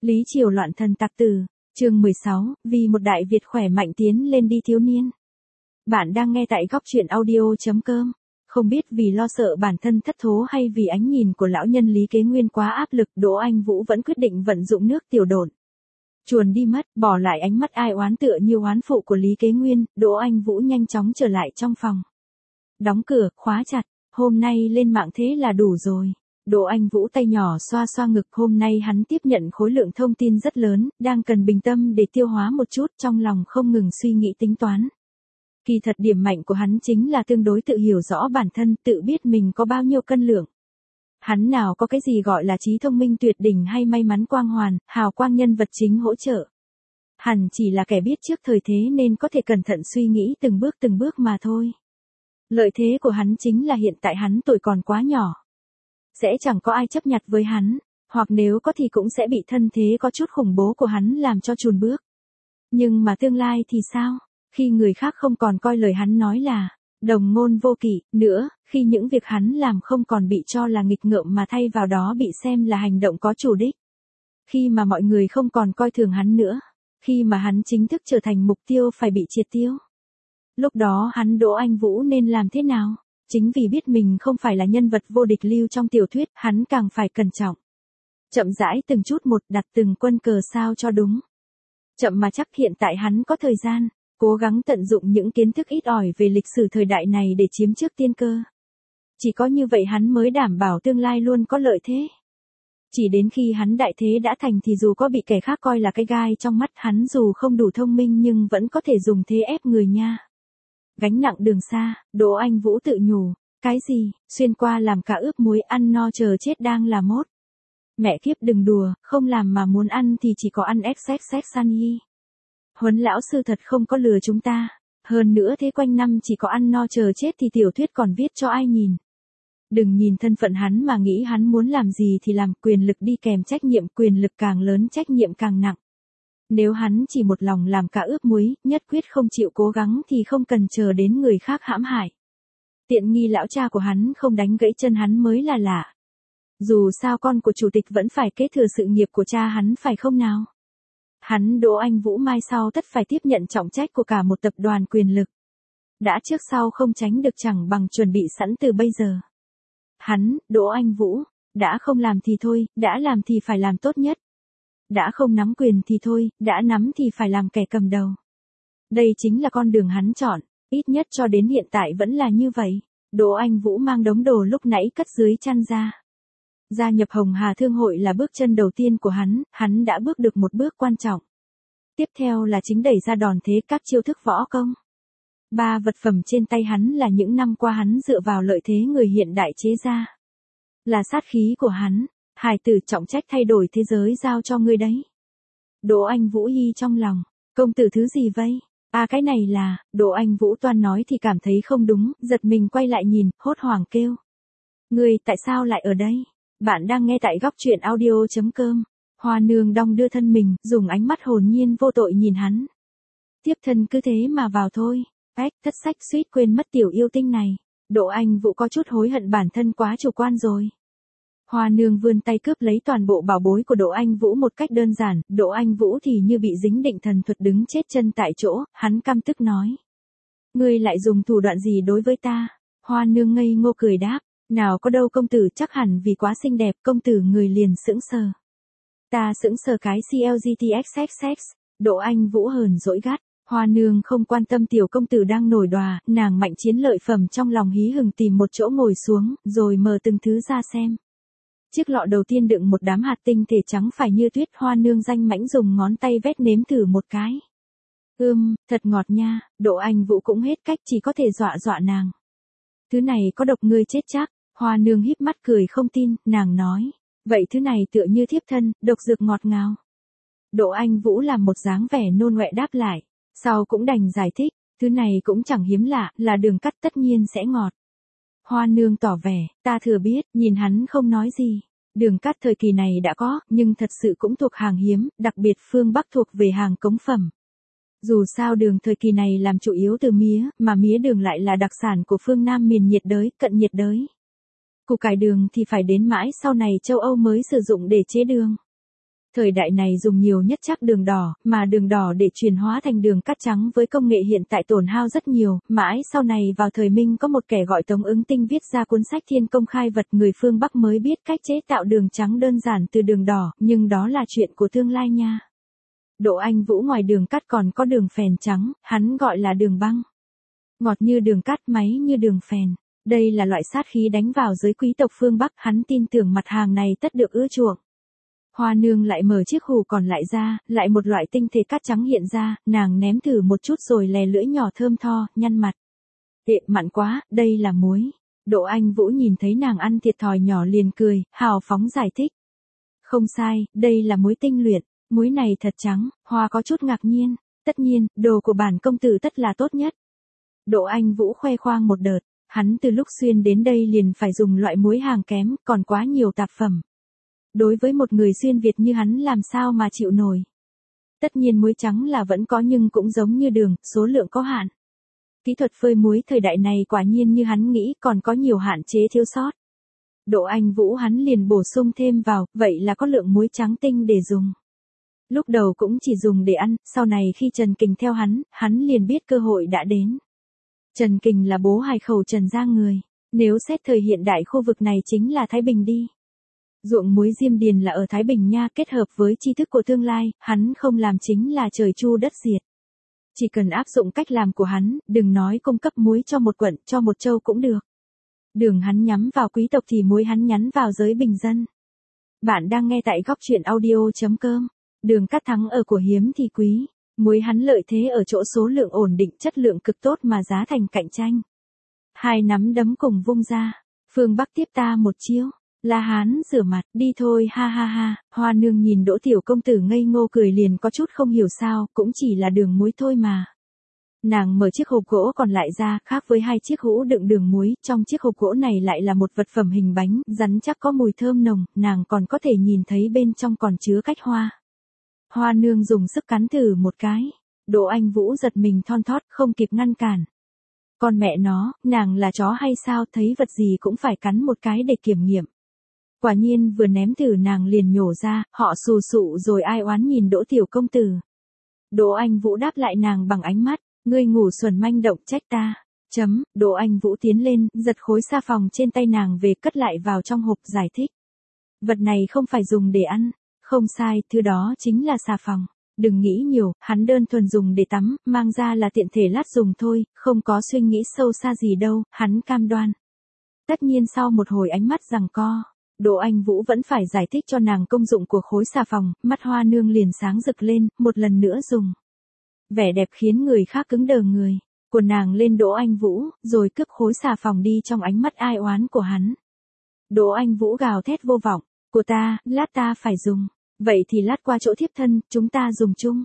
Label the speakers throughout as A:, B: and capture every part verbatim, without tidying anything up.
A: Lý Triều loạn thần tặc tử, chương mười sáu, vì một Đại Việt khỏe mạnh tiến lên đi thiếu niên. Bạn đang nghe tại góc truyện audio chấm com. Không biết vì lo sợ bản thân thất thố hay vì ánh nhìn của lão nhân Lý Kế Nguyên quá áp lực, Đỗ Anh Vũ vẫn quyết định vận dụng nước tiểu độn. Chuồn đi mất, bỏ lại ánh mắt ai oán tựa như oán phụ của Lý Kế Nguyên, Đỗ Anh Vũ nhanh chóng trở lại trong phòng. Đóng cửa, khóa chặt, hôm nay lên mạng thế là đủ rồi. Đỗ Anh Vũ tay nhỏ xoa xoa ngực, hôm nay hắn tiếp nhận khối lượng thông tin rất lớn, đang cần bình tâm để tiêu hóa một chút, trong lòng không ngừng suy nghĩ tính toán. Kỳ thật điểm mạnh của hắn chính là tương đối tự hiểu rõ bản thân, tự biết mình có bao nhiêu cân lượng. Hắn nào có cái gì gọi là trí thông minh tuyệt đỉnh hay may mắn quang hoàn, hào quang nhân vật chính hỗ trợ. Hẳn chỉ là kẻ biết trước thời thế nên có thể cẩn thận suy nghĩ từng bước từng bước mà thôi. Lợi thế của hắn chính là hiện tại hắn tuổi còn quá nhỏ. Sẽ chẳng có ai chấp nhặt với hắn, hoặc nếu có thì cũng sẽ bị thân thế có chút khủng bố của hắn làm cho chùn bước. Nhưng mà tương lai thì sao? Khi người khác không còn coi lời hắn nói là đồng ngôn vô kỷ nữa, khi những việc hắn làm không còn bị cho là nghịch ngợm mà thay vào đó bị xem là hành động có chủ đích. Khi mà mọi người không còn coi thường hắn nữa, khi mà hắn chính thức trở thành mục tiêu phải bị triệt tiêu. Lúc đó hắn Đỗ Anh Vũ nên làm thế nào? Chính vì biết mình không phải là nhân vật vô địch lưu trong tiểu thuyết, hắn càng phải cẩn trọng. Chậm rãi từng chút một đặt từng quân cờ sao cho đúng. Chậm mà chắc, hiện tại hắn có thời gian, cố gắng tận dụng những kiến thức ít ỏi về lịch sử thời đại này để chiếm trước tiên cơ. Chỉ có như vậy hắn mới đảm bảo tương lai luôn có lợi thế. Chỉ đến khi hắn đại thế đã thành thì dù có bị kẻ khác coi là cái gai trong mắt, hắn dù không đủ thông minh nhưng vẫn có thể dùng thế ép người nha. Gánh nặng đường xa, Đỗ Anh Vũ tự nhủ, cái gì, xuyên qua làm cả ướp muối ăn no chờ chết đang là mốt. Mẹ kiếp đừng đùa, không làm mà muốn ăn thì chỉ có ăn xxx Sunny. Huấn lão sư thật không có lừa chúng ta, hơn nữa thế quanh năm chỉ có ăn no chờ chết thì tiểu thuyết còn viết cho ai nhìn. Đừng nhìn thân phận hắn mà nghĩ hắn muốn làm gì thì làm, quyền lực đi kèm trách nhiệm, quyền lực càng lớn trách nhiệm càng nặng. Nếu hắn chỉ một lòng làm cả ướp muối, nhất quyết không chịu cố gắng thì không cần chờ đến người khác hãm hại. Tiện nghi lão cha của hắn không đánh gãy chân hắn mới là lạ. Dù sao con của chủ tịch vẫn phải kế thừa sự nghiệp của cha hắn phải không nào? Hắn Đỗ Anh Vũ mai sau tất phải tiếp nhận trọng trách của cả một tập đoàn quyền lực. Đã trước sau không tránh được, chẳng bằng chuẩn bị sẵn từ bây giờ. Hắn, Đỗ Anh Vũ, đã không làm thì thôi, đã làm thì phải làm tốt nhất. Đã không nắm quyền thì thôi, đã nắm thì phải làm kẻ cầm đầu. Đây chính là con đường hắn chọn, ít nhất cho đến hiện tại vẫn là như vậy. Đỗ Anh Vũ mang đống đồ lúc nãy cất dưới chăn ra. Gia nhập Hồng Hà Thương hội là bước chân đầu tiên của hắn, hắn đã bước được một bước quan trọng. Tiếp theo là chính đẩy ra đòn thế các chiêu thức võ công. Ba vật phẩm trên tay hắn là những năm qua hắn dựa vào lợi thế người hiện đại chế ra. Là sát khí của hắn. Hải tử, trọng trách thay đổi thế giới giao cho ngươi đấy. Đỗ Anh Vũ hi trong lòng, công tử thứ gì vậy? À cái này là, Đỗ Anh Vũ toan nói thì cảm thấy không đúng, giật mình quay lại nhìn, hốt hoảng kêu. Ngươi tại sao lại ở đây? Bạn đang nghe tại góc truyện audio chấm com. Hoa Nương đong đưa thân mình, dùng ánh mắt hồn nhiên vô tội nhìn hắn. Tiếp thân cứ thế mà vào thôi. Ách, thất sách suýt quên mất tiểu yêu tinh này. Đỗ Anh Vũ có chút hối hận bản thân quá chủ quan rồi. Hoa Nương vươn tay cướp lấy toàn bộ bảo bối của Đỗ Anh Vũ một cách đơn giản, Đỗ Anh Vũ thì như bị dính định thần thuật đứng chết chân tại chỗ, hắn căm tức nói. Ngươi lại dùng thủ đoạn gì đối với ta? Hoa Nương ngây ngô cười đáp, nào có đâu công tử, chắc hẳn vì quá xinh đẹp, công tử người liền sững sờ. Ta sững sờ cái xê lờ giê tê ích ích ích, Đỗ Anh Vũ hờn dỗi gắt. Hoa Nương không quan tâm tiểu công tử đang nổi đòa, nàng mạnh chiến lợi phẩm trong lòng hí hừng tìm một chỗ ngồi xuống, rồi mở từng thứ ra xem. Chiếc lọ đầu tiên đựng một đám hạt tinh thể trắng phải như tuyết, Hoa Nương danh mãnh dùng ngón tay vét nếm thử một cái. Ưm, thật ngọt nha, Đỗ Anh Vũ cũng hết cách, chỉ có thể dọa dọa nàng. Thứ này có độc, ngươi chết chắc. Hoa Nương híp mắt cười không tin, nàng nói. Vậy thứ này tựa như thiếp thân, độc dược ngọt ngào. Đỗ Anh Vũ làm một dáng vẻ nôn ngoẹ đáp lại. Sau cũng đành giải thích, thứ này cũng chẳng hiếm lạ, là đường cắt tất nhiên sẽ ngọt. Hoa Nương tỏ vẻ, ta thừa biết, nhìn hắn không nói gì. Đường cát thời kỳ này đã có, nhưng thật sự cũng thuộc hàng hiếm, đặc biệt phương Bắc thuộc về hàng cống phẩm. Dù sao đường thời kỳ này làm chủ yếu từ mía, mà mía đường lại là đặc sản của phương Nam miền nhiệt đới, cận nhiệt đới. Củ cải đường thì phải đến mãi sau này châu Âu mới sử dụng để chế đường. Thời đại này dùng nhiều nhất chắc đường đỏ, mà đường đỏ để chuyển hóa thành đường cát trắng với công nghệ hiện tại tổn hao rất nhiều, mãi sau này vào thời Minh có một kẻ gọi Tống Ứng Tinh viết ra cuốn sách Thiên Công khai vật, người phương Bắc mới biết cách chế tạo đường trắng đơn giản từ đường đỏ, nhưng đó là chuyện của tương lai nha. Đỗ Anh Vũ ngoài đường cát còn có đường phèn trắng, hắn gọi là đường băng. Ngọt như đường cát, máy như đường phèn. Đây là loại sát khí đánh vào giới quý tộc phương Bắc, hắn tin tưởng mặt hàng này tất được ưa chuộng. Hoa Nương lại mở chiếc hũ còn lại ra, lại một loại tinh thể cát trắng hiện ra, nàng ném thử một chút rồi lè lưỡi nhỏ thơm tho, nhăn mặt. Tệ, mặn quá, đây là muối. Đỗ Anh Vũ nhìn thấy nàng ăn thiệt thòi nhỏ liền cười, hào phóng giải thích. Không sai, đây là muối tinh luyện, muối này thật trắng. Hoa có chút ngạc nhiên, tất nhiên, đồ của bản công tử tất là tốt nhất. Đỗ Anh Vũ khoe khoang một đợt, hắn từ lúc xuyên đến đây liền phải dùng loại muối hàng kém, còn quá nhiều tạp phẩm. Đối với một người xuyên Việt như hắn làm sao mà chịu nổi. Tất nhiên muối trắng là vẫn có nhưng cũng giống như đường, số lượng có hạn. Kỹ thuật phơi muối thời đại này quả nhiên như hắn nghĩ còn có nhiều hạn chế thiếu sót. Đỗ Anh Vũ hắn liền bổ sung thêm vào, vậy là có lượng muối trắng tinh để dùng. Lúc đầu cũng chỉ dùng để ăn, sau này khi Trần Kình theo hắn, hắn liền biết cơ hội đã đến. Trần Kình là bố hài khẩu Trần gia người, nếu xét thời hiện đại khu vực này chính là Thái Bình đi. Ruộng muối Diêm Điền là ở Thái Bình nha, kết hợp với tri thức của tương lai, hắn không làm chính là trời chu đất diệt. Chỉ cần áp dụng cách làm của hắn, đừng nói cung cấp muối cho một quận, cho một châu cũng được. Đường hắn nhắm vào quý tộc thì muối hắn nhắm vào giới bình dân. Bạn đang nghe tại góc truyện audio chấm com. Đường cát thắng ở của hiếm thì quý. Muối hắn lợi thế ở chỗ số lượng ổn định, chất lượng cực tốt mà giá thành cạnh tranh. Hai nắm đấm cùng vung ra. Phương Bắc tiếp ta một chiêu. La Hán rửa mặt, đi thôi ha ha ha. Hoa Nương nhìn Đỗ tiểu công tử ngây ngô cười liền có chút không hiểu sao, cũng chỉ là đường muối thôi mà. Nàng mở chiếc hộp gỗ còn lại ra, khác với hai chiếc hũ đựng đường muối, trong chiếc hộp gỗ này lại là một vật phẩm hình bánh, rắn chắc có mùi thơm nồng, nàng còn có thể nhìn thấy bên trong còn chứa cách hoa. Hoa Nương dùng sức cắn thử một cái. Đỗ Anh Vũ giật mình thon thót, không kịp ngăn cản. Con mẹ nó, nàng là chó hay sao, thấy vật gì cũng phải cắn một cái để kiểm nghiệm. Quả nhiên vừa ném thử nàng liền nhổ ra, họ xù xụ rồi ai oán nhìn Đỗ tiểu công tử. Đỗ Anh Vũ đáp lại nàng bằng ánh mắt, ngươi ngủ xuẩn manh động trách ta. Chấm, Đỗ Anh Vũ tiến lên, giật khối xà phòng trên tay nàng về cất lại vào trong hộp giải thích. Vật này không phải dùng để ăn, không sai, thứ đó chính là xà phòng. Đừng nghĩ nhiều, hắn đơn thuần dùng để tắm, mang ra là tiện thể lát dùng thôi, không có suy nghĩ sâu xa gì đâu, hắn cam đoan. Tất nhiên sau một hồi ánh mắt giằng co. Đỗ Anh Vũ vẫn phải giải thích cho nàng công dụng của khối xà phòng, mắt Hoa Nương liền sáng rực lên, một lần nữa dùng. Vẻ đẹp khiến người khác cứng đờ người, của nàng lên Đỗ Anh Vũ, rồi cướp khối xà phòng đi trong ánh mắt ai oán của hắn. Đỗ Anh Vũ gào thét vô vọng, của ta, lát ta phải dùng, vậy thì lát qua chỗ thiếp thân, chúng ta dùng chung.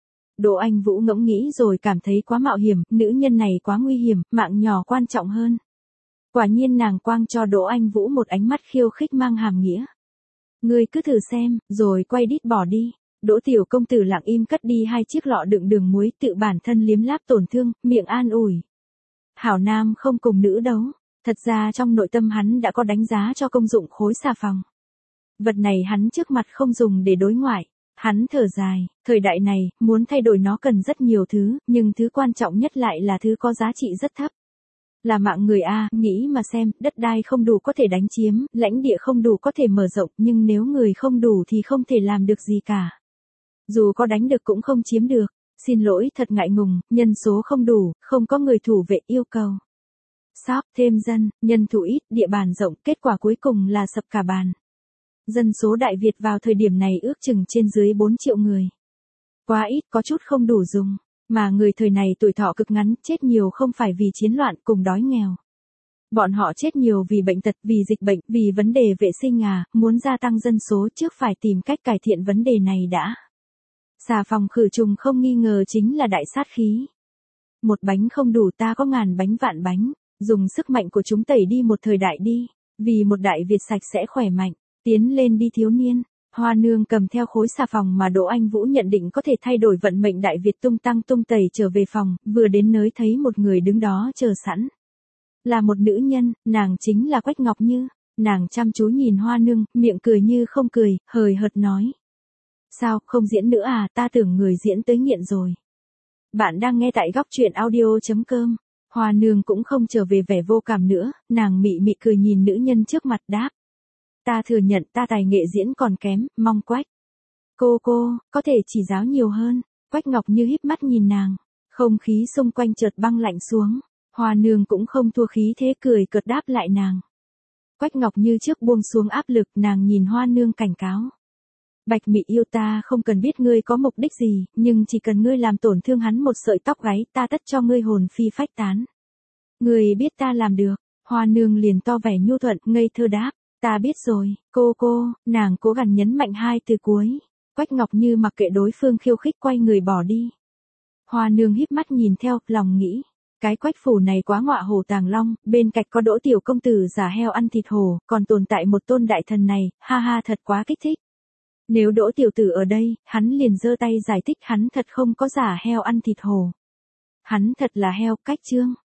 A: Đỗ Anh Vũ ngẫm nghĩ rồi cảm thấy quá mạo hiểm, nữ nhân này quá nguy hiểm, mạng nhỏ quan trọng hơn. Quả nhiên nàng quang cho Đỗ Anh Vũ một ánh mắt khiêu khích mang hàm nghĩa. Ngươi cứ thử xem, rồi quay đít bỏ đi. Đỗ tiểu công tử lặng im cất đi hai chiếc lọ đựng đường muối, tự bản thân liếm láp tổn thương, miệng an ủi. Hảo nam không cùng nữ đấu. Thật ra trong nội tâm hắn đã có đánh giá cho công dụng khối xà phòng. Vật này hắn trước mặt không dùng để đối ngoại. Hắn thở dài, thời đại này, muốn thay đổi nó cần rất nhiều thứ, nhưng thứ quan trọng nhất lại là thứ có giá trị rất thấp. Là mạng người a, nghĩ mà xem, đất đai không đủ có thể đánh chiếm, lãnh địa không đủ có thể mở rộng, nhưng nếu người không đủ thì không thể làm được gì cả. Dù có đánh được cũng không chiếm được, xin lỗi thật ngại ngùng, nhân số không đủ, không có người thủ vệ yêu cầu. Shop thêm dân, nhân thủ ít, địa bàn rộng, kết quả cuối cùng là sập cả bàn. Dân số Đại Việt vào thời điểm này ước chừng trên dưới bốn triệu người. Quá ít, có chút không đủ dùng. Mà người thời này tuổi thọ cực ngắn, chết nhiều không phải vì chiến loạn cùng đói nghèo. Bọn họ chết nhiều vì bệnh tật, vì dịch bệnh, vì vấn đề vệ sinh à, muốn gia tăng dân số trước phải tìm cách cải thiện vấn đề này đã. Xà phòng khử trùng không nghi ngờ chính là đại sát khí. Một bánh không đủ ta có ngàn bánh vạn bánh, dùng sức mạnh của chúng tẩy đi một thời đại đi, vì một Đại Việt sạch sẽ khỏe mạnh, tiến lên đi thiếu niên. Hoa Nương cầm theo khối xà phòng mà Đỗ Anh Vũ nhận định có thể thay đổi vận mệnh Đại Việt tung tăng tung tẩy trở về phòng, vừa đến nơi thấy một người đứng đó chờ sẵn. Là một nữ nhân, nàng chính là Quách Ngọc Như, nàng chăm chú nhìn Hoa Nương, miệng cười như không cười, hời hợt nói. Sao, không diễn nữa à, ta tưởng người diễn tới nghiện rồi. Bạn đang nghe tại góc truyện audio.com. Hoa nương cũng không trở về vẻ vô cảm nữa, nàng mị mị cười nhìn nữ nhân trước mặt đáp. Ta thừa nhận ta tài nghệ diễn còn kém, mong Quách. Cô cô, có thể chỉ giáo nhiều hơn. Quách Ngọc Như híp mắt nhìn nàng, không khí xung quanh chợt băng lạnh xuống. Hoa nương cũng không thua khí thế cười cợt đáp lại nàng. Quách Ngọc Như trước buông xuống áp lực, nàng nhìn Hoa nương cảnh cáo. Bạch Mị yêu ta không cần biết ngươi có mục đích gì, nhưng chỉ cần ngươi làm tổn thương hắn một sợi tóc gáy, ta tất cho ngươi hồn phi phách tán. Ngươi biết ta làm được. Hoa nương liền to vẻ nhu thuận, ngây thơ đáp. Ta biết rồi, cô cô, nàng cố gắng nhấn mạnh hai từ cuối. Quách Ngọc Như mặc kệ đối phương khiêu khích quay người bỏ đi. Hoa nương híp mắt nhìn theo, lòng nghĩ. Cái Quách phủ này quá ngọa hổ tàng long, bên cạnh có Đỗ tiểu công tử giả heo ăn thịt hổ, còn tồn tại một tôn đại thần này, ha ha thật quá kích thích. Nếu Đỗ tiểu tử ở đây, hắn liền giơ tay giải thích hắn thật không có giả heo ăn thịt hổ. Hắn thật là heo, cách chương.